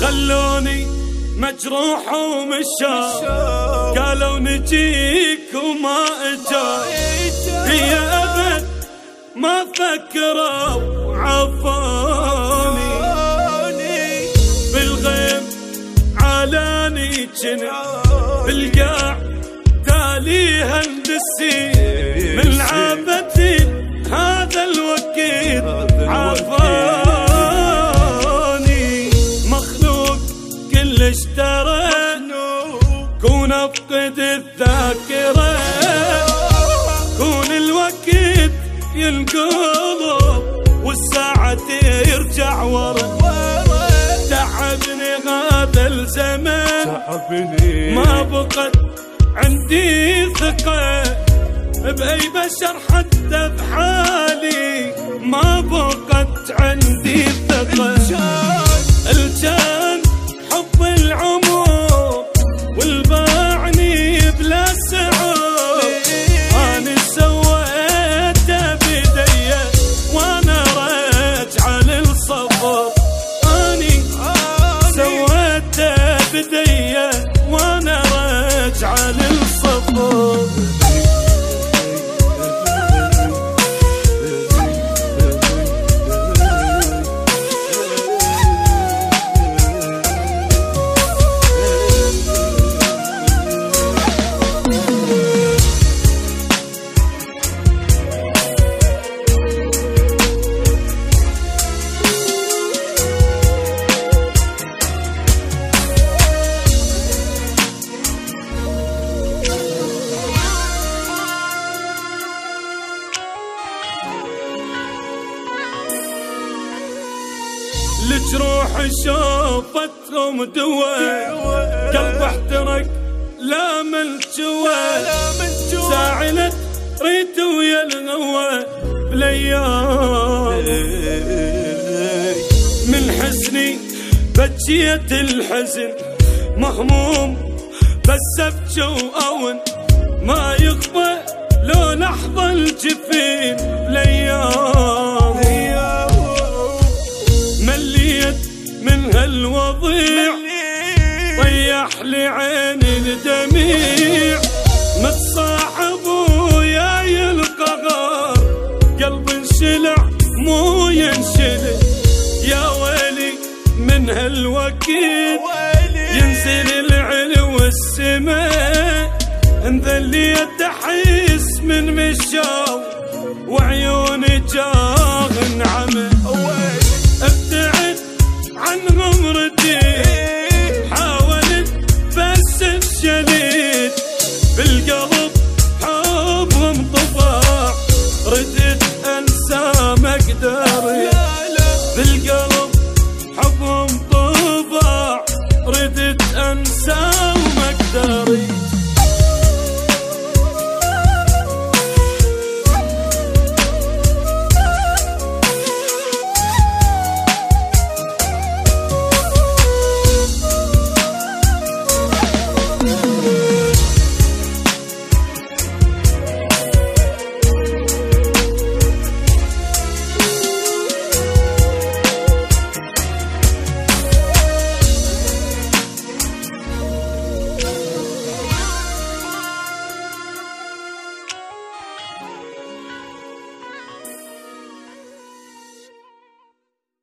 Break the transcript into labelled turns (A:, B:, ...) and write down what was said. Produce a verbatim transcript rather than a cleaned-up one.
A: خلوني مجروح ومشى، قالوا نجيك وما اجا، هي ابد ما فكروا عفاني، بالغيب علاني جنى، بالقاع تالي هندسي، من عابتي هذا الوكيل عفاني، مخلوق كل اشترى كون افقد الذاكرة، كون الوقت ينقلب والساعة يرجع ورا، تعبني هذا الزمن ما بقت عندي ثقة بأي بشر، حتى بحالي ما بقت عندي ثقة، الجان حب العمر والباعني بلا سعر، أنا سويته بدي وأنا راجعة للصبر، أني سويته بدي وأنا راجعة للصبر. الجروح شوفتهم دوا، قلب احترق لا من جوا، زعلت ريت ويا الهوى بالايام، من حزني بجيت الحزن مهموم، بس ابكي واون ما يخفى لو لحظة الجفين بالايام، مليت من هالوضيع طيح لي عيني الدميع، متصاحب وياي القهر قلب انشلع مو ينشلع، يا ويلي من هالوقت ينزل العلو والسماء، انذليت احس من مشاو وعيوني جاهن عمى، ابتعد عن غمرتي حاولت بس انشليت، بالقلب حبهم طفى ردت انسى ما اقدر، بالقلب